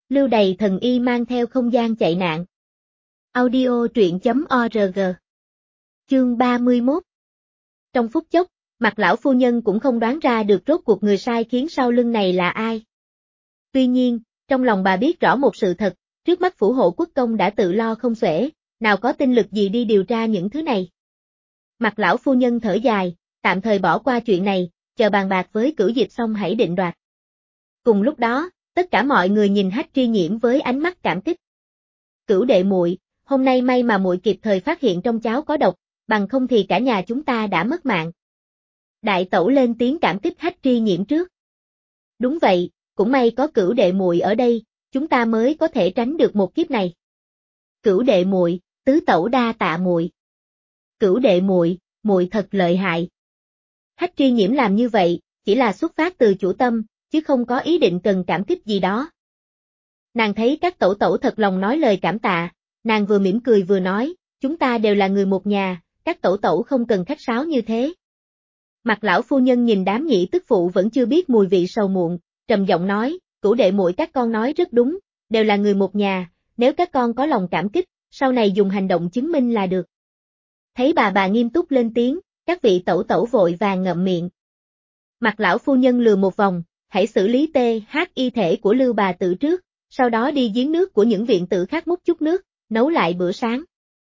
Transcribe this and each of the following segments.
Lưu Đày thần y mang theo không gian chạy nạn. Audio truyện.org. Chương 31. Trong phút chốc, Mạc lão phu nhân cũng không đoán ra được rốt cuộc người sai khiến sau lưng này là ai. Tuy nhiên, trong lòng bà biết rõ một sự thật, trước mắt phủ hộ quốc công đã tự lo không xuể, nào có tinh lực gì đi điều tra những thứ này. Mạc lão phu nhân thở dài, tạm thời bỏ qua chuyện này, chờ bàn bạc với Cửu Dịch xong hãy định đoạt. Cùng lúc đó, tất cả mọi người nhìn Hách Tri Nhiễm với ánh mắt cảm kích. Cửu đệ muội, hôm nay may mà muội kịp thời phát hiện trong cháo có độc, bằng không thì cả nhà chúng ta đã mất mạng. Đại tẩu lên tiếng cảm kích Hách Tri Nhiễm trước. Đúng vậy, cũng may có Cửu đệ muội ở đây, chúng ta mới có thể tránh được một kiếp này. Cửu đệ muội, tứ tẩu đa tạ muội. Cửu đệ muội, muội thật lợi hại. Hách Tri Nhiễm làm như vậy, chỉ là xuất phát từ chủ tâm, chứ không có ý định cần cảm kích gì đó. Nàng thấy các tẩu tẩu thật lòng nói lời cảm tạ, nàng vừa mỉm cười vừa nói, chúng ta đều là người một nhà, các tẩu tẩu không cần khách sáo như thế. Mạc lão phu nhân nhìn đám nhị tức phụ vẫn chưa biết mùi vị sầu muộn, trầm giọng nói, Cửu đệ muội các con nói rất đúng, đều là người một nhà, nếu các con có lòng cảm kích, sau này dùng hành động chứng minh là được. Thấy bà nghiêm túc lên tiếng, các vị tẩu tẩu vội vàng ngậm miệng. Mạc lão phu nhân lừa một vòng, hãy xử lý y thể của Lưu bà tử trước, sau đó đi giếng nước của những viện tử khác múc chút nước, nấu lại bữa sáng.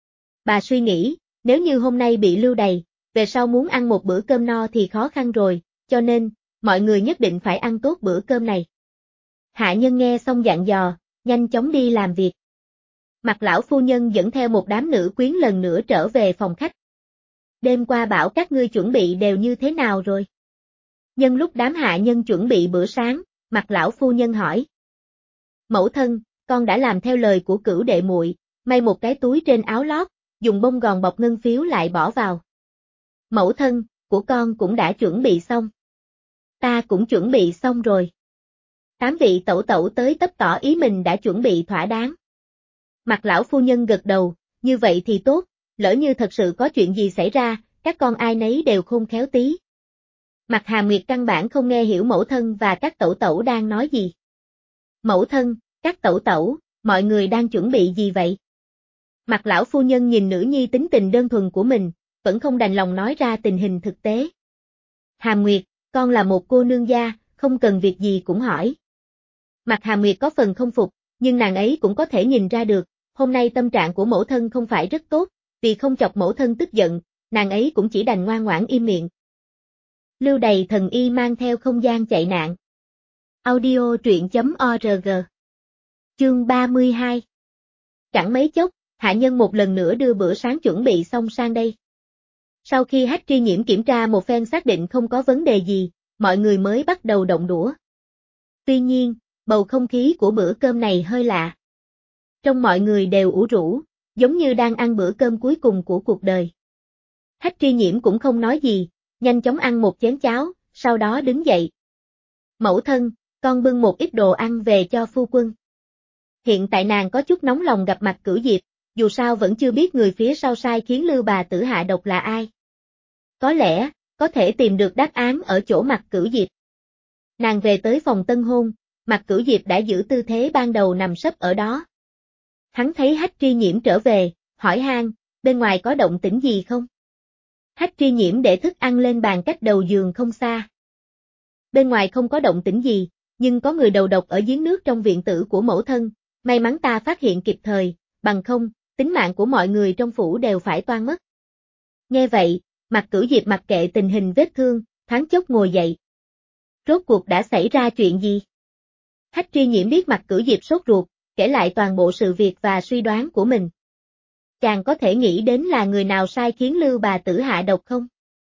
Bà suy nghĩ, nếu như hôm nay bị lưu đày, về sau muốn ăn một bữa cơm no thì khó khăn rồi, cho nên, mọi người nhất định phải ăn tốt bữa cơm này. Hạ nhân nghe xong dặn dò, nhanh chóng đi làm việc. Mạc lão phu nhân dẫn theo một đám nữ quyến lần nữa trở về phòng khách. Đêm qua bảo các ngươi chuẩn bị đều như thế nào rồi? Nhân lúc đám hạ nhân chuẩn bị bữa sáng, Mạc lão phu nhân hỏi. Mẫu thân, con đã làm theo lời của Cửu đệ muội, may một cái túi trên áo lót, dùng bông gòn bọc ngân phiếu lại bỏ vào. Mẫu thân, của con cũng đã chuẩn bị xong. Ta cũng chuẩn bị xong rồi. 8 vị tẩu tẩu tới tấp tỏ ý mình đã chuẩn bị thỏa đáng. Mạc lão phu nhân gật đầu, như vậy thì tốt, lỡ như thật sự có chuyện gì xảy ra, các con ai nấy đều khôn khéo tí. Mạc Hàm Nguyệt căn bản không nghe hiểu mẫu thân và các tẩu tẩu đang nói gì. Mẫu thân, các tẩu tẩu, mọi người đang chuẩn bị gì vậy? Mạc lão phu nhân nhìn nữ nhi tính tình đơn thuần của mình, vẫn không đành lòng nói ra tình hình thực tế. Hàm Nguyệt, con là một cô nương gia, không cần việc gì cũng hỏi. Mạc Hàm Nguyệt có phần không phục, nhưng nàng ấy cũng có thể nhìn ra được, hôm nay tâm trạng của mẫu thân không phải rất tốt, vì không chọc mẫu thân tức giận, nàng ấy cũng chỉ đành ngoan ngoãn im miệng. Lưu Đày thần y mang theo không gian chạy nạn. Audio truyện.org. Chương 32. Chẳng mấy chốc, hạ nhân một lần nữa đưa bữa sáng chuẩn bị xong sang đây. Sau khi Hách Tri Nhiễm kiểm tra một phen xác định không có vấn đề gì, mọi người mới bắt đầu động đũa. Tuy nhiên, bầu không khí của bữa cơm này hơi lạ. Trong mọi người đều ủ rũ, giống như đang ăn bữa cơm cuối cùng của cuộc đời. Hách Tri Nhiễm cũng không nói gì, nhanh chóng ăn một chén cháo, sau đó đứng dậy. Mẫu thân, con bưng một ít đồ ăn về cho phu quân. Hiện tại nàng có chút nóng lòng gặp mặt Cửu Diệp, dù sao vẫn chưa biết người phía sau sai khiến Lưu bà tử hạ độc là ai. Có lẽ, có thể tìm được đáp án ở chỗ mặt Cửu Diệp. Nàng về tới phòng tân hôn, mặt Cửu Diệp đã giữ tư thế ban đầu nằm sấp ở đó. Hắn thấy Hách Tri Nhiễm trở về, hỏi han, bên ngoài có động tĩnh gì không? Hách Tri Nhiễm để thức ăn lên bàn cách đầu giường không xa. Bên ngoài không có động tĩnh gì, nhưng có người đầu độc ở giếng nước trong viện tử của mẫu thân, may mắn ta phát hiện kịp thời, bằng không, tính mạng của mọi người trong phủ đều phải toan mất. Nghe vậy, mặt Cửu Diệp mặc kệ tình hình vết thương, thoáng chốc ngồi dậy. Rốt cuộc đã xảy ra chuyện gì? Hách Tri Nhiễm biết mặt Cửu Diệp sốt ruột, kể lại toàn bộ sự việc và suy đoán của mình. Chàng có thể nghĩ đến là người nào sai khiến Lưu bà tử hạ độc không?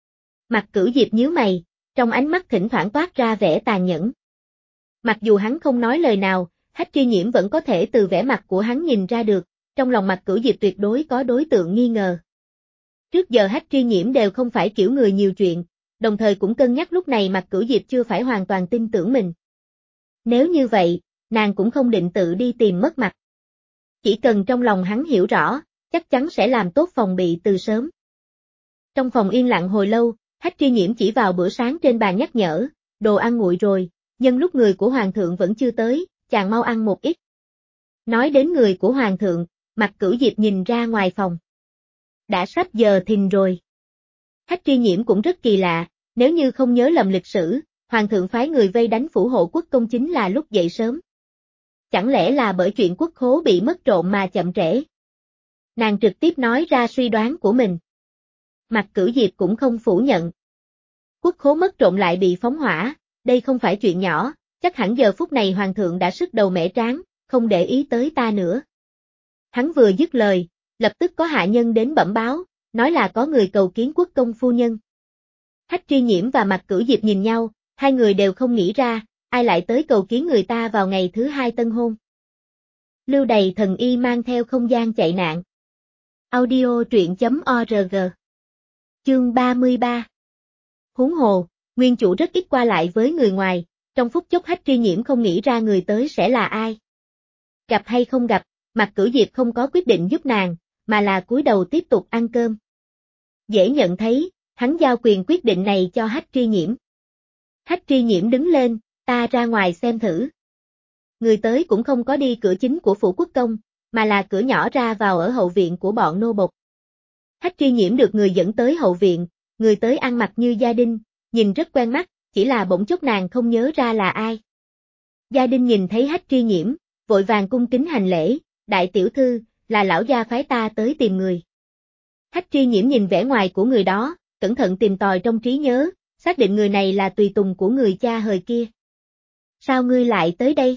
Mặt Cửu Diệp nhíu mày, trong ánh mắt thỉnh thoảng toát ra vẻ tàn nhẫn. Mặc dù hắn không nói lời nào, Hách Tri Nhiễm vẫn có thể từ vẻ mặt của hắn nhìn ra được, trong lòng mặt Cửu Diệp tuyệt đối có đối tượng nghi ngờ. Trước giờ Hách Tri Nhiễm đều không phải kiểu người nhiều chuyện, đồng thời cũng cân nhắc lúc này mặt Cửu Diệp chưa phải hoàn toàn tin tưởng mình. Nếu như vậy, nàng cũng không định tự đi tìm mất mặt. Chỉ cần trong lòng hắn hiểu rõ, chắc chắn sẽ làm tốt phòng bị từ sớm. Trong phòng yên lặng hồi lâu, Hách Tri Nhiễm chỉ vào bữa sáng trên bàn nhắc nhở, đồ ăn nguội rồi, nhân lúc người của hoàng thượng vẫn chưa tới, chàng mau ăn một ít. Nói đến người của hoàng thượng, Mạc Cửu Diệp nhìn ra ngoài phòng. Đã sắp giờ thìn rồi. Hách Tri Nhiễm cũng rất kỳ lạ, nếu như không nhớ lầm lịch sử, hoàng thượng phái người vây đánh phủ hộ quốc công chính là lúc dậy sớm. Chẳng lẽ là bởi chuyện quốc khố bị mất trộm mà chậm trễ? Nàng trực tiếp nói ra suy đoán của mình. Mạc Cửu Diệp cũng không phủ nhận. Quốc khố mất trộm lại bị phóng hỏa, đây không phải chuyện nhỏ, chắc hẳn giờ phút này hoàng thượng đã sứt đầu mẻ trán, không để ý tới ta nữa. Hắn vừa dứt lời, lập tức có hạ nhân đến bẩm báo, nói là có người cầu kiến quốc công phu nhân. Hách Tri Nhiễm và Mạc Cửu Diệp nhìn nhau, hai người đều không nghĩ ra, ai lại tới cầu kiến người ta vào ngày thứ hai tân hôn. Lưu Đày thần y mang theo không gian chạy nạn. Audio truyện.org. Chương 33. Huống hồ, nguyên chủ rất ít qua lại với người ngoài, trong phút chốc Hách Tri Nhiễm không nghĩ ra người tới sẽ là ai. Gặp hay không gặp, Mạc Cửu Diệp không có quyết định giúp nàng, mà là cúi đầu tiếp tục ăn cơm. Dễ nhận thấy, hắn giao quyền quyết định này cho Hách Tri Nhiễm. Hách Tri Nhiễm đứng lên, ta ra ngoài xem thử. Người tới cũng không có đi cửa chính của phủ quốc công, mà là cửa nhỏ ra vào ở hậu viện của bọn nô bộc. Hách Tri Nhiễm được người dẫn tới hậu viện, người tới ăn mặc như gia đình, nhìn rất quen mắt, chỉ là bỗng chốc nàng không nhớ ra là ai. Gia đình nhìn thấy Hách Tri Nhiễm, vội vàng cung kính hành lễ, đại tiểu thư, là lão gia phái ta tới tìm người. Hách Tri Nhiễm nhìn vẻ ngoài của người đó, cẩn thận tìm tòi trong trí nhớ, xác định người này là tùy tùng của người cha hời kia. Sao ngươi lại tới đây?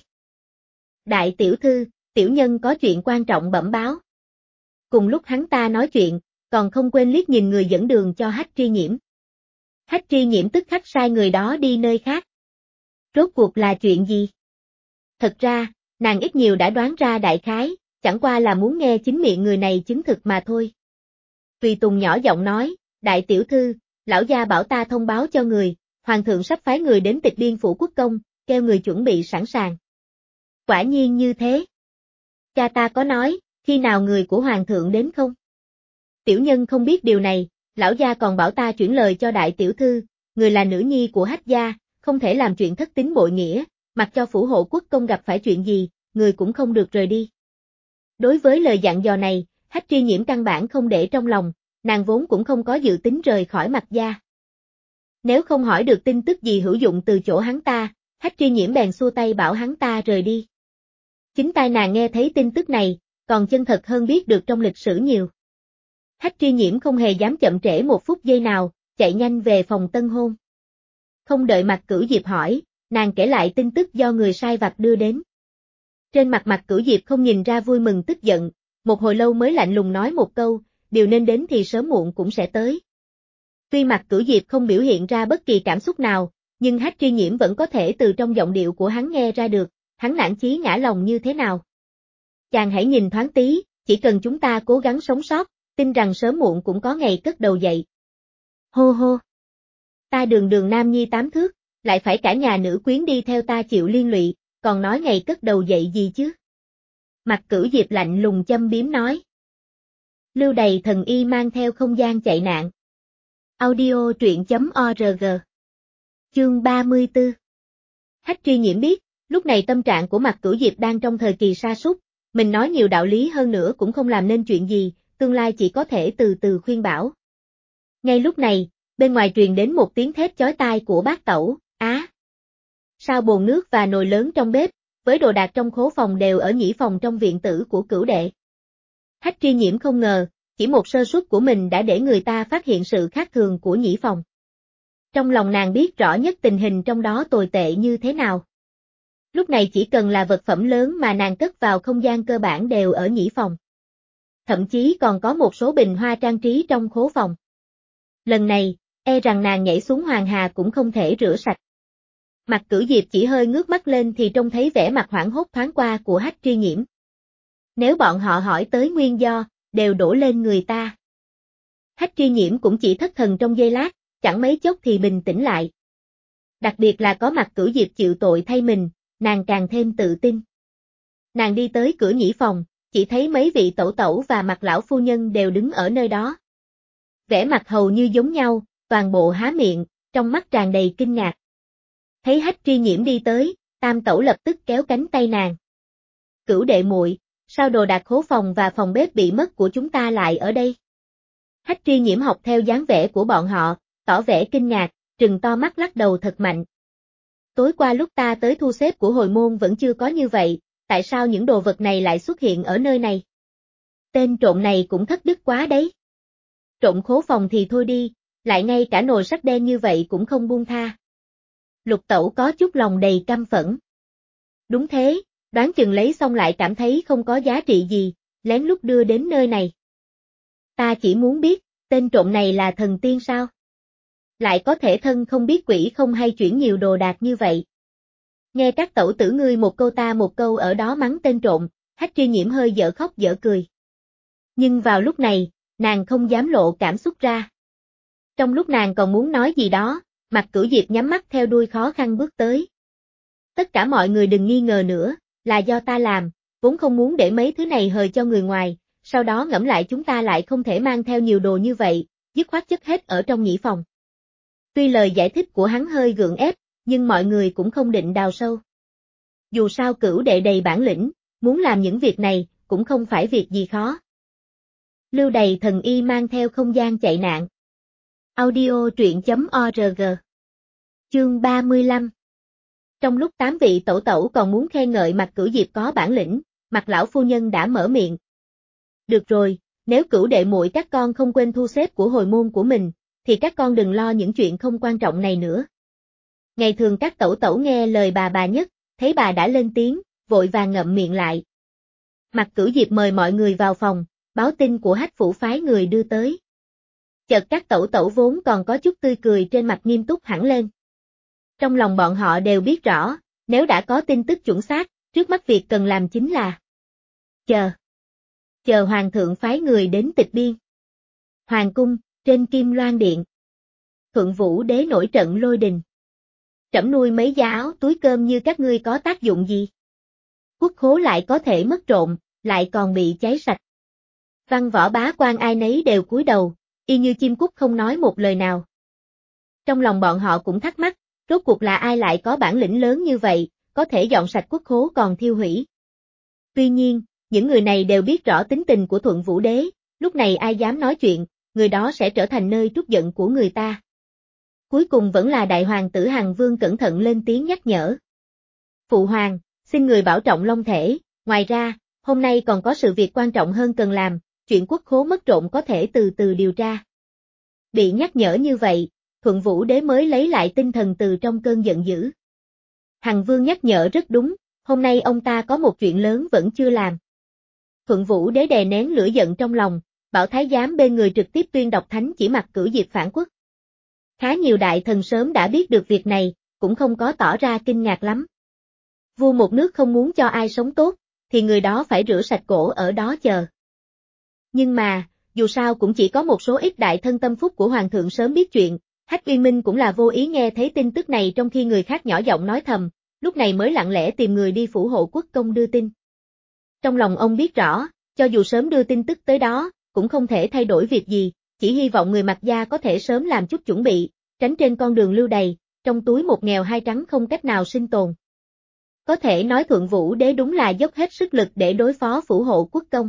Đại tiểu thư, tiểu nhân có chuyện quan trọng bẩm báo. Cùng lúc hắn ta nói chuyện, còn không quên liếc nhìn người dẫn đường cho Hách Tri Nhiễm. Hách Tri Nhiễm tức khắc sai người đó đi nơi khác. Rốt cuộc là chuyện gì? Thật ra, nàng ít nhiều đã đoán ra đại khái, chẳng qua là muốn nghe chính miệng người này chứng thực mà thôi. Tùy tùng nhỏ giọng nói, đại tiểu thư, lão gia bảo ta thông báo cho người, hoàng thượng sắp phái người đến Tịch Biên phủ quốc công, kêu người chuẩn bị sẵn sàng. Quả nhiên như thế. Cha ta có nói, khi nào người của hoàng thượng đến không? Tiểu nhân không biết điều này, lão gia còn bảo ta chuyển lời cho đại tiểu thư, người là nữ nhi của Hách gia, không thể làm chuyện thất tín bội nghĩa, mặc cho phủ hộ quốc công gặp phải chuyện gì, người cũng không được rời đi. Đối với lời dặn dò này, Hách Tri Nhiễm căn bản không để trong lòng, nàng vốn cũng không có dự tính rời khỏi Mạc gia. Nếu không hỏi được tin tức gì hữu dụng từ chỗ hắn ta, Hách Tri Nhiễm bèn xua tay bảo hắn ta rời đi. Chính tai nàng nghe thấy tin tức này, còn chân thật hơn biết được trong lịch sử nhiều. Hách Tri Nhiễm không hề dám chậm trễ một phút giây nào, chạy nhanh về phòng tân hôn. Không đợi Mạc Cửu Diệp hỏi, nàng kể lại tin tức do người sai vặt đưa đến. Trên mặt Mạc Cửu Diệp không nhìn ra vui mừng tức giận, một hồi lâu mới lạnh lùng nói một câu, điều nên đến thì sớm muộn cũng sẽ tới. Tuy Mạc Cửu Diệp không biểu hiện ra bất kỳ cảm xúc nào, nhưng Hách Tri Nhiễm vẫn có thể từ trong giọng điệu của hắn nghe ra được, hắn nản chí ngã lòng như thế nào. Chàng hãy nhìn thoáng tí, chỉ cần chúng ta cố gắng sống sót, tin rằng sớm muộn cũng có ngày cất đầu dậy. Hô hô. Ta đường đường nam nhi 8 thước, lại phải cả nhà nữ quyến đi theo ta chịu liên lụy, còn nói ngày cất đầu dậy gì chứ? Mạc Cửu Diệp lạnh lùng châm biếm nói. Lưu Đày thần y mang theo không gian chạy nạn. Audio truyện.org. Chương 34. Hách Tri Nhiễm biết, lúc này tâm trạng của Mạc Cửu Diệp đang trong thời kỳ sa sút, mình nói nhiều đạo lý hơn nữa cũng không làm nên chuyện gì, tương lai chỉ có thể từ từ khuyên bảo. Ngay lúc này, bên ngoài truyền đến một tiếng thét chói tai của bác tẩu, á. Sao bồn nước và nồi lớn trong bếp, với đồ đạc trong khố phòng đều ở nhĩ phòng trong viện tử của Cửu đệ. Hách Tri Nhiễm không ngờ, chỉ một sơ suất của mình đã để người ta phát hiện sự khác thường của nhĩ phòng. Trong lòng nàng biết rõ nhất tình hình trong đó tồi tệ như thế nào. Lúc này chỉ cần là vật phẩm lớn mà nàng cất vào không gian cơ bản đều ở nhĩ phòng. Thậm chí còn có một số bình hoa trang trí trong khố phòng. Lần này, e rằng nàng nhảy xuống hoàng hà cũng không thể rửa sạch. Mạc Cửu Diệp chỉ hơi ngước mắt lên thì trông thấy vẻ mặt hoảng hốt thoáng qua của Hách Tri Nhiễm. Nếu bọn họ hỏi tới nguyên do, đều đổ lên người ta. Hách Tri Nhiễm cũng chỉ thất thần trong giây lát, chẳng mấy chốc thì bình tĩnh lại. Đặc biệt là có Mạc Cửu Diệp chịu tội thay mình, nàng càng thêm tự tin. Nàng đi tới cửa nhĩ phòng, chỉ thấy mấy vị tẩu tẩu và Mạc lão phu nhân đều đứng ở nơi đó. Vẻ mặt hầu như giống nhau, toàn bộ há miệng, trong mắt tràn đầy kinh ngạc. Thấy Hách Tri Nhiễm đi tới, tam tẩu lập tức kéo cánh tay nàng. Cửu đệ muội, sao đồ đạc khố phòng và phòng bếp bị mất của chúng ta lại ở đây? Hách Tri Nhiễm học theo dáng vẻ của bọn họ, tỏ vẻ kinh ngạc, trừng to mắt lắc đầu thật mạnh. Tối qua lúc ta tới thu xếp của hồi môn vẫn chưa có như vậy, tại sao những đồ vật này lại xuất hiện ở nơi này? Tên trộm này cũng thất đức quá đấy. Trộm khố phòng thì thôi đi, lại ngay cả nồi sắt đen như vậy cũng không buông tha. Lục Tẩu có chút lòng đầy căm phẫn. Đúng thế, đoán chừng lấy xong lại cảm thấy không có giá trị gì, lén lút đưa đến nơi này. Ta chỉ muốn biết, tên trộm này là thần tiên sao? Lại có thể thân không biết quỷ không hay chuyển nhiều đồ đạc như vậy. Nghe các tẩu tử ngươi một câu ta một câu ở đó mắng tên trộm, Hách Tri Nhiễm hơi dở khóc dở cười. Nhưng vào lúc này, nàng không dám lộ cảm xúc ra. Trong lúc nàng còn muốn nói gì đó, Mạc Cửu Diệp nhắm mắt theo đuôi khó khăn bước tới. Tất cả mọi người đừng nghi ngờ nữa, là do ta làm, vốn không muốn để mấy thứ này hời cho người ngoài, sau đó ngẫm lại chúng ta lại không thể mang theo nhiều đồ như vậy, dứt khoát chất hết ở trong nhĩ phòng. Tuy lời giải thích của hắn hơi gượng ép, nhưng mọi người cũng không định đào sâu. Dù sao Cửu đệ đầy bản lĩnh, muốn làm những việc này, cũng không phải việc gì khó. Lưu Đầy Thần Y mang theo không gian chạy nạn. Audio truyện.org. Chương 35. Trong lúc 8 vị tẩu tẩu còn muốn khen ngợi Mạc Cửu Diệp có bản lĩnh, Mạc lão phu nhân đã mở miệng. Được rồi, nếu Cửu đệ muội các con không quên thu xếp của hồi môn của mình, thì các con đừng lo những chuyện không quan trọng này nữa. Ngày thường các tẩu tẩu nghe lời bà nhất, thấy bà đã lên tiếng, vội vàng ngậm miệng lại. Mạc Cửu Diệp mời mọi người vào phòng, báo tin của Hách phủ phái người đưa tới. Chợt các tẩu tẩu vốn còn có chút tươi cười trên mặt nghiêm túc hẳn lên. Trong lòng bọn họ đều biết rõ, nếu đã có tin tức chuẩn xác, trước mắt việc cần làm chính là chờ hoàng thượng phái người đến tịch biên. Hoàng cung, trên Kim Loan Điện. Thuận Vũ Đế nổi trận lôi đình. Trẫm nuôi mấy da áo túi cơm như các ngươi có tác dụng gì? Quốc khố lại có thể mất trộm, lại còn bị cháy sạch. Văn võ bá quan ai nấy đều cúi đầu, y như chim cút không nói một lời nào. Trong lòng bọn họ cũng thắc mắc, rốt cuộc là ai lại có bản lĩnh lớn như vậy, có thể dọn sạch quốc khố còn thiêu hủy. Tuy nhiên, những người này đều biết rõ tính tình của Thuận Vũ Đế, lúc này ai dám nói chuyện, người đó sẽ trở thành nơi trút giận của người ta. Cuối cùng vẫn là đại hoàng tử Hằng Vương cẩn thận lên tiếng nhắc nhở. Phụ hoàng, xin người bảo trọng long thể, ngoài ra, hôm nay còn có sự việc quan trọng hơn cần làm, chuyện quốc khố mất trộm có thể từ từ điều tra. Bị nhắc nhở như vậy, Thuận Vũ Đế mới lấy lại tinh thần từ trong cơn giận dữ. Hằng Vương nhắc nhở rất đúng, hôm nay ông ta có một chuyện lớn vẫn chưa làm. Thuận Vũ Đế đè nén lửa giận trong lòng, bảo thái giám bên người trực tiếp tuyên đọc thánh chỉ Mạc Cửu Diệp phản quốc. Khá nhiều đại thần sớm đã biết được việc này, cũng không có tỏ ra kinh ngạc lắm. Vua một nước không muốn cho ai sống tốt, thì người đó phải rửa sạch cổ ở đó chờ. Nhưng mà, dù sao cũng chỉ có một số ít đại thân tâm phúc của hoàng thượng sớm biết chuyện, Hách Uyên Minh cũng là vô ý nghe thấy tin tức này trong khi người khác nhỏ giọng nói thầm, lúc này mới lặng lẽ tìm người đi phủ hộ quốc công đưa tin. Trong lòng ông biết rõ, cho dù sớm đưa tin tức tới đó, cũng không thể thay đổi việc gì, chỉ hy vọng người Mạc gia có thể sớm làm chút chuẩn bị, tránh trên con đường lưu đày, trong túi một nghèo hai trắng không cách nào sinh tồn. Có thể nói Thuận Vũ Đế đúng là dốc hết sức lực để đối phó phủ hộ quốc công.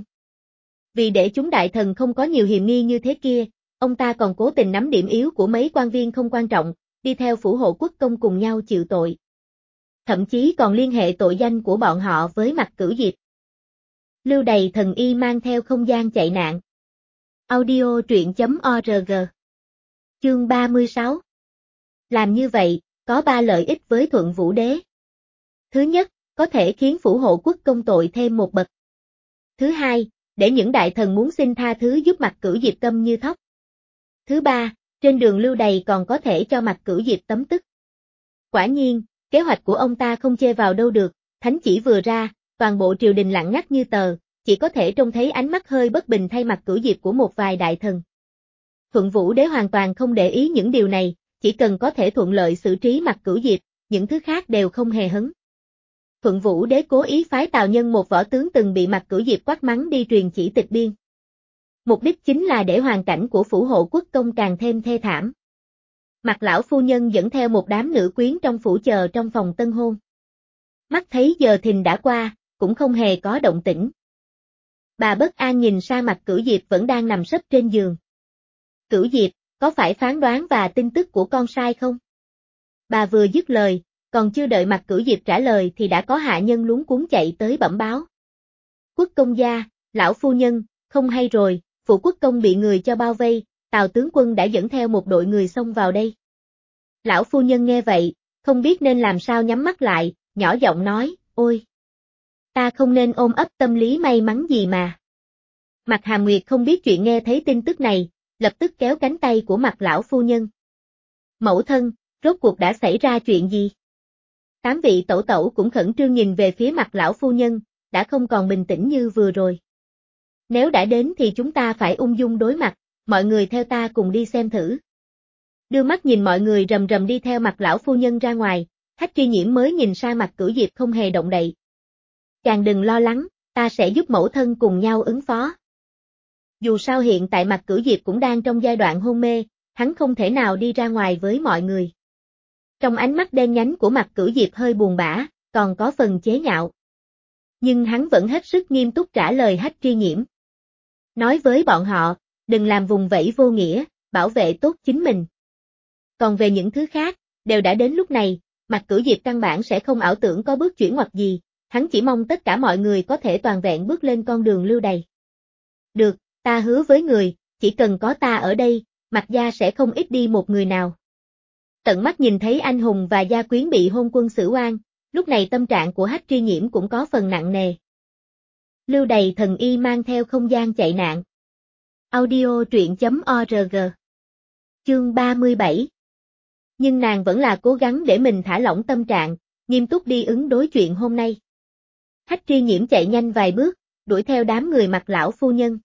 Vì để chúng đại thần không có nhiều hiềm nghi như thế kia, ông ta còn cố tình nắm điểm yếu của mấy quan viên không quan trọng, đi theo phủ hộ quốc công cùng nhau chịu tội. Thậm chí còn liên hệ tội danh của bọn họ với Mạc Cửu Diệp. Lưu Đầy Thần Y mang theo không gian chạy nạn. Audio truyện.org. Chương 36. Làm như vậy, có 3 lợi ích với Thuận Vũ Đế. Thứ nhất, có thể khiến phủ hộ quốc công tội thêm một bậc. Thứ hai, để những đại thần muốn xin tha thứ giúp Mạc Cửu Diệp câm như thóc. Thứ ba, trên đường lưu đày còn có thể cho Mạc Cửu Diệp tấm tức. Quả nhiên, kế hoạch của ông ta không chê vào đâu được, thánh chỉ vừa ra, toàn bộ triều đình lặng ngắt như tờ, chỉ có thể trông thấy ánh mắt hơi bất bình thay Mạc Cửu Diệp của một vài đại thần. Thuận Vũ Đế hoàn toàn không để ý những điều này, chỉ cần có thể thuận lợi xử trí Mạc Cửu Diệp, những thứ khác đều không hề hứng. Thuận Vũ Đế cố ý phái Tào Nhân một võ tướng từng bị Mạc Cửu Diệp quát mắng đi truyền chỉ tịch biên. Mục đích chính là để hoàn cảnh của phủ hộ quốc công càng thêm thê thảm. Mạc lão phu nhân dẫn theo một đám nữ quyến trong phủ chờ trong phòng tân hôn. Mắt thấy giờ thìn đã qua, cũng không hề có động tĩnh. Bà bất an nhìn sang mặt Cửu Diệp vẫn đang nằm sấp trên giường. Cửu Diệp, có phải phán đoán và tin tức của con sai không? Bà vừa dứt lời, còn chưa đợi mặt Cửu Diệp trả lời thì đã có hạ nhân luống cuống chạy tới bẩm báo. Quốc công gia, lão phu nhân, không hay rồi, phủ quốc công bị người cho bao vây, Tào tướng quân đã dẫn theo một đội người xông vào đây. Lão phu nhân nghe vậy, không biết nên làm sao nhắm mắt lại, nhỏ giọng nói, ôi! Ta không nên ôm ấp tâm lý may mắn gì mà. Mặt Hàm Nguyệt không biết chuyện nghe thấy tin tức này, lập tức kéo cánh tay của mặt lão phu nhân. Mẫu thân, rốt cuộc đã xảy ra chuyện gì? Tám vị tẩu tẩu cũng khẩn trương nhìn về phía mặt lão phu nhân, đã không còn bình tĩnh như vừa rồi. Nếu đã đến thì chúng ta phải ung dung đối mặt, mọi người theo ta cùng đi xem thử. Đưa mắt nhìn mọi người rầm rầm đi theo mặt lão phu nhân ra ngoài, Hách Tri Nhiễm mới nhìn sang mặt Cửu Diệp không hề động đậy. Chàng đừng lo lắng, ta sẽ giúp mẫu thân cùng nhau ứng phó. Dù sao hiện tại mặt Cửu Diệp cũng đang trong giai đoạn hôn mê, hắn không thể nào đi ra ngoài với mọi người. Trong ánh mắt đen nhánh của mặt Cửu Diệp hơi buồn bã, còn có phần chế nhạo. Nhưng hắn vẫn hết sức nghiêm túc trả lời Hách Tri Nhiễm. Nói với bọn họ, đừng làm vùng vẫy vô nghĩa, bảo vệ tốt chính mình. Còn về những thứ khác, đều đã đến lúc này, mặt Cửu Diệp căn bản sẽ không ảo tưởng có bước chuyển ngoặt gì, hắn chỉ mong tất cả mọi người có thể toàn vẹn bước lên con đường lưu đày. Được, ta hứa với người, chỉ cần có ta ở đây, Mạc gia sẽ không ít đi một người nào. Tận mắt nhìn thấy anh hùng và gia quyến bị hôn quân xử oan, lúc này tâm trạng của Hách Tri Nhiễm cũng có phần nặng nề. Lưu đày thần y mang theo không gian chạy nạn. Audio truyện.org. Chương 37. Nhưng nàng vẫn là cố gắng để mình thả lỏng tâm trạng, nghiêm túc đi ứng đối chuyện hôm nay. Hách Tri Nhiễm chạy nhanh vài bước, đuổi theo đám người mặt lão phu nhân.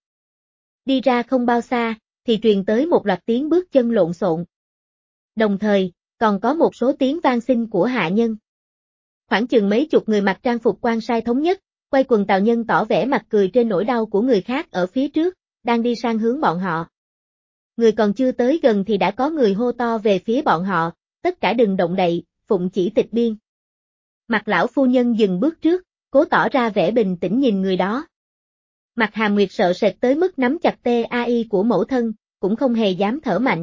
Đi ra không bao xa, thì truyền tới một loạt tiếng bước chân lộn xộn. Đồng thời, còn có một số tiếng van xin của hạ nhân. Khoảng chừng mấy chục người mặc trang phục quan sai thống nhất, quay quần Tào Nhân tỏ vẻ mặt cười trên nỗi đau của người khác ở phía trước, đang đi sang hướng bọn họ. Người còn chưa tới gần thì đã có người hô to về phía bọn họ, tất cả đừng động đậy, phụng chỉ tịch biên. Mặt lão phu nhân dừng bước trước, cố tỏ ra vẻ bình tĩnh nhìn người đó. Mặt Hàm Nguyệt sợ sệt tới mức nắm chặt tai của mẫu thân, cũng không hề dám thở mạnh.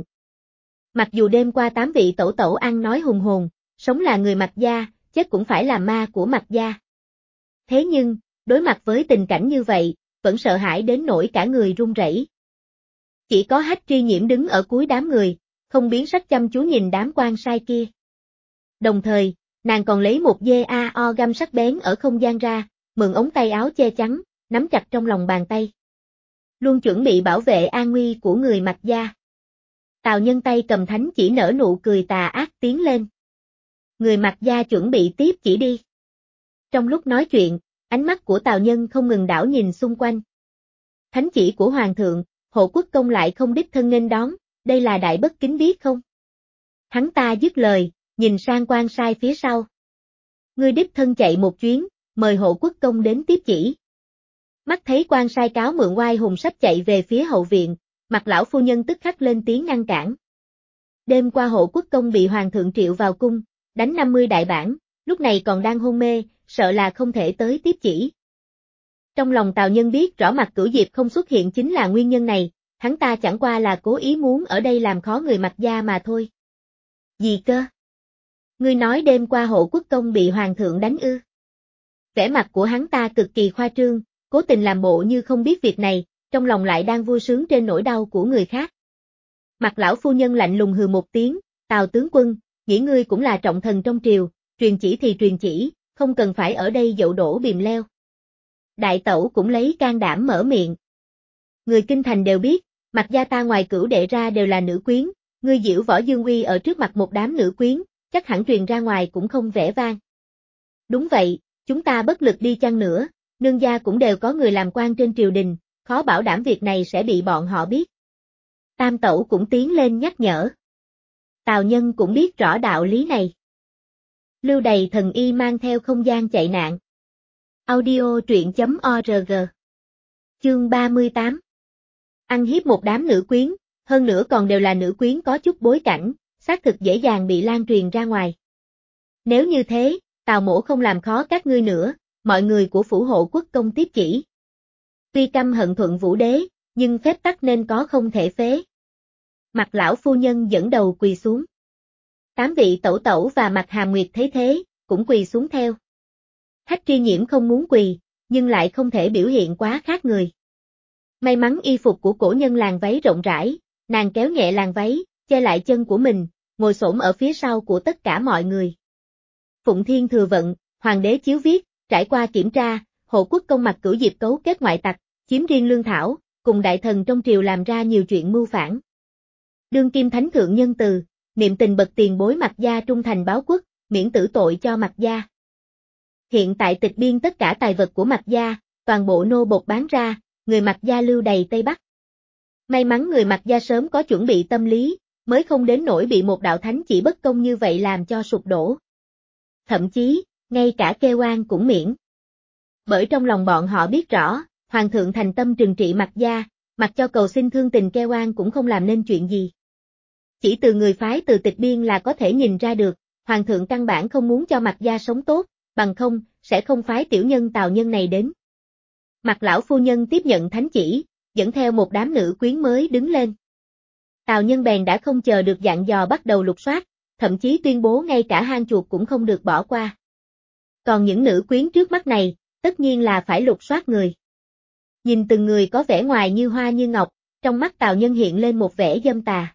Mặc dù đêm qua 8 vị tẩu tẩu ăn nói hùng hồn, sống là người Mạc gia, chết cũng phải là ma của Mạc gia. Thế nhưng, đối mặt với tình cảnh như vậy, vẫn sợ hãi đến nỗi cả người run rẩy. Chỉ có Hách Tri Nhiễm đứng ở cuối đám người, không biến sắc chăm chú nhìn đám quan sai kia. Đồng thời, nàng còn lấy một dao găm sắc bén ở không gian ra, mượn ống tay áo che chắn, nắm chặt trong lòng bàn tay. Luôn chuẩn bị bảo vệ an nguy của người Mạc gia. Tào Nhân tay cầm thánh chỉ nở nụ cười tà ác tiến lên. Người Mạc gia chuẩn bị tiếp chỉ đi. Trong lúc nói chuyện, ánh mắt của Tào Nhân không ngừng đảo nhìn xung quanh. Thánh chỉ của Hoàng thượng, Hộ Quốc công lại không đích thân nghênh đón, đây là đại bất kính biết không? Hắn ta dứt lời, nhìn sang quan sai phía sau. Ngươi đích thân chạy một chuyến, mời Hộ Quốc công đến tiếp chỉ. Mắt thấy quan sai cáo mượn oai hùng sắp chạy về phía hậu viện, mặt lão phu nhân tức khắc lên tiếng ngăn cản. Đêm qua Hộ Quốc công bị Hoàng thượng triệu vào cung, đánh 50 đại bản, lúc này còn đang hôn mê, sợ là không thể tới tiếp chỉ. Trong lòng Tào Nhân biết rõ mặt Cửu Diệp không xuất hiện chính là nguyên nhân này, hắn ta chẳng qua là cố ý muốn ở đây làm khó người Mạc gia mà thôi. Gì cơ? Ngươi nói đêm qua Hộ Quốc công bị Hoàng thượng đánh ư? Vẻ mặt của hắn ta cực kỳ khoa trương, cố tình làm bộ như không biết việc này, trong lòng lại đang vui sướng trên nỗi đau của người khác. Mặt lão phu nhân lạnh lùng hừ một tiếng, Tào tướng quân, nghĩ ngươi cũng là trọng thần trong triều, truyền chỉ thì truyền chỉ, không cần phải ở đây dậu đổ bìm leo. Đại tẩu cũng lấy can đảm mở miệng. Người kinh thành đều biết, Mạc gia ta ngoài Cửu đệ ra đều là nữ quyến, ngươi giễu võ dương uy ở trước mặt một đám nữ quyến, chắc hẳn truyền ra ngoài cũng không vẻ vang. Đúng vậy, chúng ta bất lực đi chăng nữa, nương gia cũng đều có người làm quan trên triều đình, khó bảo đảm việc này sẽ bị bọn họ biết. Tam tẩu cũng tiến lên nhắc nhở. Tào Nhân cũng biết rõ đạo lý này. Lưu đày thần y mang theo không gian chạy nạn. Audio truyện.org. Chương 38. Ăn hiếp một đám nữ quyến, hơn nữa còn đều là nữ quyến có chút bối cảnh, xác thực dễ dàng bị lan truyền ra ngoài. Nếu như thế, Tào mỗ không làm khó các ngươi nữa, mọi người của phủ hộ quốc công tiếp chỉ. Tuy căm hận Thuận Vũ Đế, nhưng phép tắc nên có không thể phế. Mặt lão phu nhân dẫn đầu quỳ xuống. 8 vị tẩu tẩu và Mặt Hàm Nguyệt thấy thế, cũng quỳ xuống theo. Hách Tri Nhiễm không muốn quỳ, nhưng lại không thể biểu hiện quá khác người. May mắn y phục của cổ nhân làng váy rộng rãi, nàng kéo nhẹ làng váy, che lại chân của mình, ngồi xổm ở phía sau của tất cả mọi người. Phụng Thiên thừa vận, hoàng đế chiếu viết, trải qua kiểm tra, hộ quốc công Mạc Cửu Diệp cấu kết ngoại tặc, chiếm riêng lương thảo, cùng đại thần trong triều làm ra nhiều chuyện mưu phản. Đương kim thánh thượng nhân từ, niệm tình bậc tiền bối Mạc gia trung thành báo quốc, miễn tử tội cho Mạc gia. Hiện tại tịch biên tất cả tài vật của Mạc gia, toàn bộ nô bộc bán ra, người Mạc gia lưu đầy Tây Bắc. May mắn người Mạc gia sớm có chuẩn bị tâm lý, mới không đến nỗi bị một đạo thánh chỉ bất công như vậy làm cho sụp đổ. Thậm chí, ngay cả kêu oan cũng miễn. Bởi trong lòng bọn họ biết rõ, hoàng thượng thành tâm trừng trị Mạc gia, mặc cho cầu xin thương tình kêu oan cũng không làm nên chuyện gì. Chỉ từ người phái từ tịch biên là có thể nhìn ra được, hoàng thượng căn bản không muốn cho Mạc gia sống tốt, bằng không, sẽ không phái tiểu nhân Tào Nhân này đến. Mạc lão phu nhân tiếp nhận thánh chỉ, dẫn theo một đám nữ quyến mới đứng lên. Tào Nhân bèn đã không chờ được dặn dò bắt đầu lục soát, thậm chí tuyên bố ngay cả hang chuột cũng không được bỏ qua. Còn những nữ quyến trước mắt này, tất nhiên là phải lục soát người. Nhìn từng người có vẻ ngoài như hoa như ngọc, trong mắt Tào Nhân hiện lên một vẻ dâm tà.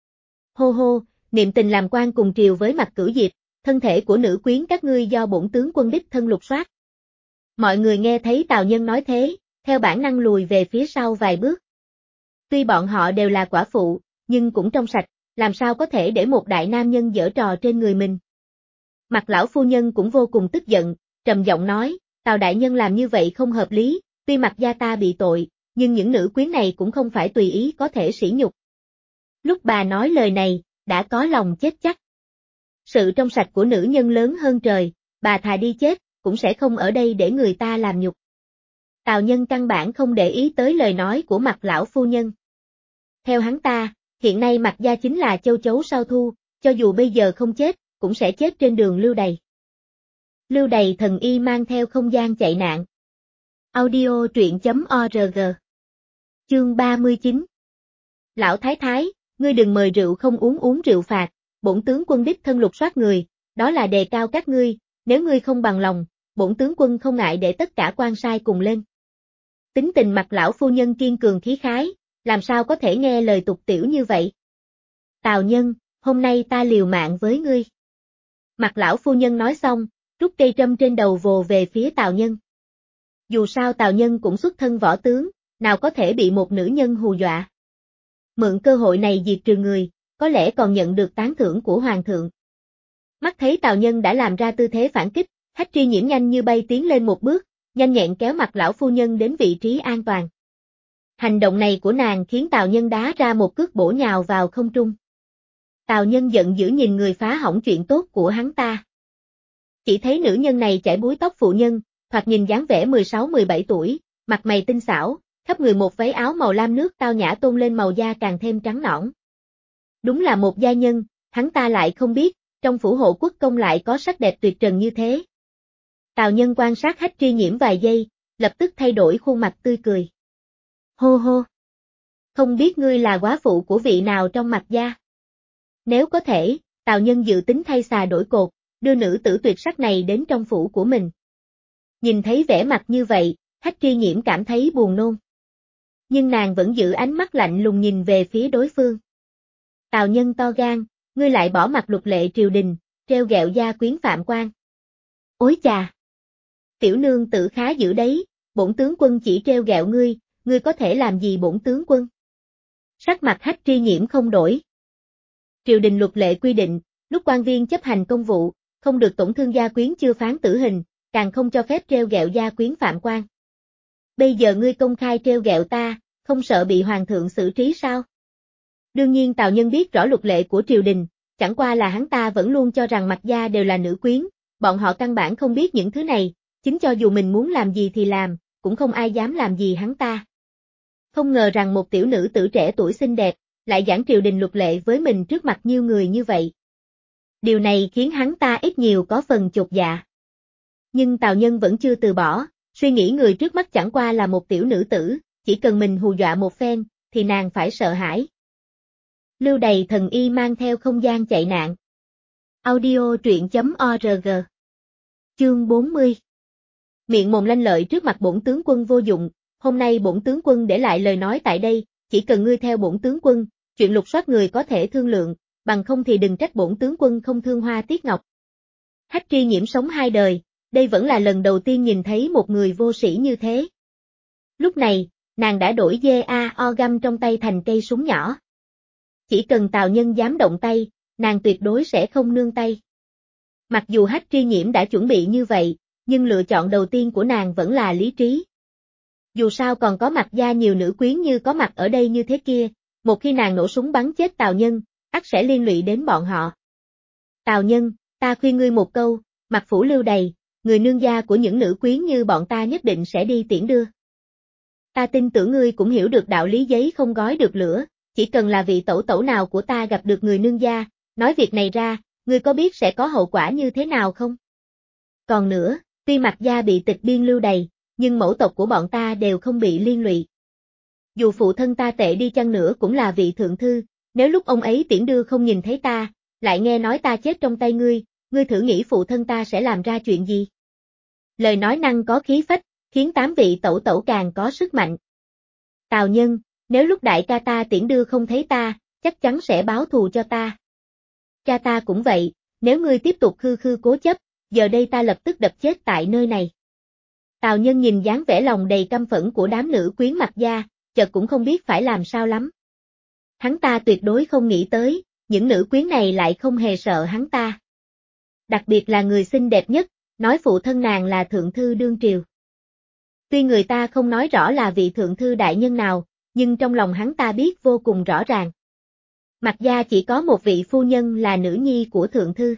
Hô hô, niệm tình làm quan cùng triều với Mạc Cửu Diệp, thân thể của nữ quyến các ngươi do bổn tướng quân đích thân lục soát. Mọi người nghe thấy Tào Nhân nói thế, theo bản năng lùi về phía sau vài bước. Tuy bọn họ đều là quả phụ, nhưng cũng trong sạch, làm sao có thể để một đại nam nhân giở trò trên người mình. Mặt lão phu nhân cũng vô cùng tức giận, trầm giọng nói, Tào đại nhân làm như vậy không hợp lý, tuy Mạc gia ta bị tội, nhưng những nữ quyến này cũng không phải tùy ý có thể sỉ nhục. Lúc bà nói lời này, đã có lòng chết chắc. Sự trong sạch của nữ nhân lớn hơn trời, bà thà đi chết, cũng sẽ không ở đây để người ta làm nhục. Tào Nhân căn bản không để ý tới lời nói của Mạc lão phu nhân. Theo hắn ta, hiện nay Mạc gia chính là châu chấu sao thu, cho dù bây giờ không chết, cũng sẽ chết trên đường lưu đày. Lưu đày thần y mang theo không gian chạy nạn. Audio truyện.org. Chương 39. Lão Thái Thái, ngươi đừng mời rượu không uống rượu phạt, bổn tướng quân đích thân lục soát người, đó là đề cao các ngươi, nếu ngươi không bằng lòng, bổn tướng quân không ngại để tất cả quan sai cùng lên. Tính tình Mặt lão phu nhân kiên cường khí khái, làm sao có thể nghe lời tục tiểu như vậy? Tào Nhân, hôm nay ta liều mạng với ngươi. Mặt lão phu nhân nói xong, rút cây trâm trên đầu vồ về phía Tào Nhân. Dù sao Tào Nhân cũng xuất thân võ tướng, nào có thể bị một nữ nhân hù dọa. Mượn cơ hội này diệt trừ người, có lẽ còn nhận được tán thưởng của hoàng thượng. Mắt thấy Tào Nhân đã làm ra tư thế phản kích, Hách Tri Nhiễm nhanh như bay tiến lên một bước, nhanh nhẹn kéo Mặt lão phu nhân đến vị trí an toàn. Hành động này của nàng khiến Tào Nhân đá ra một cước bổ nhào vào không trung. Tào Nhân giận dữ nhìn người phá hỏng chuyện tốt của hắn ta. Chỉ thấy nữ nhân này chải búi tóc phụ nhân, thoạt nhìn dáng vẻ 16-17 tuổi, mặt mày tinh xảo, khắp người một váy áo màu lam nước tao nhã tôn lên màu da càng thêm trắng nõn. Đúng là một giai nhân, hắn ta lại không biết, trong phủ hộ quốc công lại có sắc đẹp tuyệt trần như thế. Tào Nhân quan sát Hách Tri Nhiễm vài giây, lập tức thay đổi khuôn mặt tươi cười. Hô hô! Không biết ngươi là góa phụ của vị nào trong Mạc gia? Nếu có thể, Tào Nhân dự tính thay xà đổi cột, đưa nữ tử tuyệt sắc này đến trong phủ của mình. Nhìn thấy vẻ mặt như vậy, Hách Tri Nhiễm cảm thấy buồn nôn. Nhưng nàng vẫn giữ ánh mắt lạnh lùng nhìn về phía đối phương. Tào Nhân to gan, ngươi lại bỏ mặt luật lệ triều đình, treo gẹo gia quyến phạm quan. Ối chà! Tiểu nương tử khá dữ đấy, bổn tướng quân chỉ treo gẹo ngươi, ngươi có thể làm gì bổn tướng quân? Sắc mặt Hách Tri Nhiễm không đổi. Triều đình luật lệ quy định, lúc quan viên chấp hành công vụ, không được tổn thương gia quyến chưa phán tử hình, càng không cho phép treo gẹo gia quyến phạm quan. Bây giờ ngươi công khai treo gẹo ta, không sợ bị hoàng thượng xử trí sao? Đương nhiên Tào Nhân biết rõ luật lệ của triều đình, chẳng qua là hắn ta vẫn luôn cho rằng Mạc gia đều là nữ quyến, bọn họ căn bản không biết những thứ này, chính cho dù mình muốn làm gì thì làm, cũng không ai dám làm gì hắn ta. Không ngờ rằng một tiểu nữ tử trẻ tuổi xinh đẹp, lại giảng triều đình luật lệ với mình trước mặt nhiều người như vậy. Điều này khiến hắn ta ít nhiều có phần chột dạ. Nhưng Tào Nhân vẫn chưa từ bỏ, suy nghĩ người trước mắt chẳng qua là một tiểu nữ tử, chỉ cần mình hù dọa một phen, thì nàng phải sợ hãi. Lưu Đày thần y mang theo không gian chạy nạn. Audio truyện.org. Chương 40. Miệng mồm lanh lợi trước mặt bổn tướng quân vô dụng, hôm nay bổn tướng quân để lại lời nói tại đây, chỉ cần ngươi theo bổn tướng quân, chuyện lục soát người có thể thương lượng, bằng không thì đừng trách bổn tướng quân không thương hoa tiếc ngọc. Hách Tri Nhiễm sống 2 đời, đây vẫn là lần đầu tiên nhìn thấy một người vô sĩ như thế. Lúc này, nàng đã đổi dao găm trong tay thành cây súng nhỏ. Chỉ cần Tào Nhân dám động tay, nàng tuyệt đối sẽ không nương tay. Mặc dù Hách Tri Nhiễm đã chuẩn bị như vậy, nhưng lựa chọn đầu tiên của nàng vẫn là lý trí. Dù sao còn có Mạc gia nhiều nữ quyến như có mặt ở đây như thế kia, một khi nàng nổ súng bắn chết Tào Nhân, ắt sẽ liên lụy đến bọn họ. Tào Nhân, ta khuyên ngươi một câu, Mạc phủ Lưu Đày, người nương gia của những nữ quyến như bọn ta nhất định sẽ đi tiễn đưa. Ta tin tưởng ngươi cũng hiểu được đạo lý giấy không gói được lửa, chỉ cần là vị tẩu tẩu nào của ta gặp được người nương gia, nói việc này ra, ngươi có biết sẽ có hậu quả như thế nào không? Còn nữa, tuy Mạc gia bị tịch biên Lưu Đày, nhưng mẫu tộc của bọn ta đều không bị liên lụy. Dù phụ thân ta tệ đi chăng nữa cũng là vị thượng thư, nếu lúc ông ấy tiễn đưa không nhìn thấy ta, lại nghe nói ta chết trong tay ngươi thử nghĩ phụ thân ta sẽ làm ra chuyện gì? Lời nói năng có khí phách, khiến 8 vị tẩu tẩu càng có sức mạnh. Tào Nhân, nếu lúc đại ca ta tiễn đưa không thấy ta, chắc chắn sẽ báo thù cho ta. Cha ta cũng vậy, nếu ngươi tiếp tục khư khư cố chấp, giờ đây ta lập tức đập chết tại nơi này. Tào Nhân nhìn dáng vẻ lòng đầy căm phẫn của đám nữ quyến Mạc gia, chợt cũng không biết phải làm sao lắm. Hắn ta tuyệt đối không nghĩ tới, những nữ quyến này lại không hề sợ hắn ta. Đặc biệt là người xinh đẹp nhất, nói phụ thân nàng là thượng thư đương triều. Tuy người ta không nói rõ là vị thượng thư đại nhân nào, nhưng trong lòng hắn ta biết vô cùng rõ ràng. Mạc gia chỉ có một vị phu nhân là nữ nhi của thượng thư.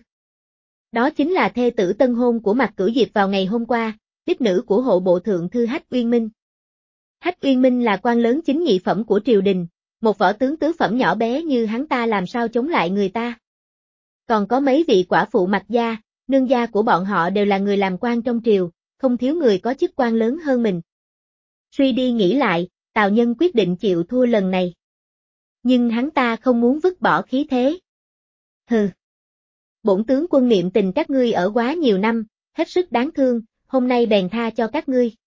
Đó chính là thê tử tân hôn của Mạc Cửu Diệp vào ngày hôm qua, tiếp nữ của hộ bộ thượng thư Hách Uyên Minh. Hách Uyên Minh là quan lớn chính nhị phẩm của triều đình, một võ tướng tứ phẩm nhỏ bé như hắn ta làm sao chống lại người ta. Còn có mấy vị quả phụ Mạc gia, nương gia của bọn họ đều là người làm quan trong triều, không thiếu người có chức quan lớn hơn mình. Suy đi nghĩ lại, Tào Nhân quyết định chịu thua lần này. Nhưng hắn ta không muốn vứt bỏ khí thế. Hừ. Bổn tướng quân niệm tình các ngươi ở quá nhiều năm, hết sức đáng thương, hôm nay bèn tha cho các ngươi.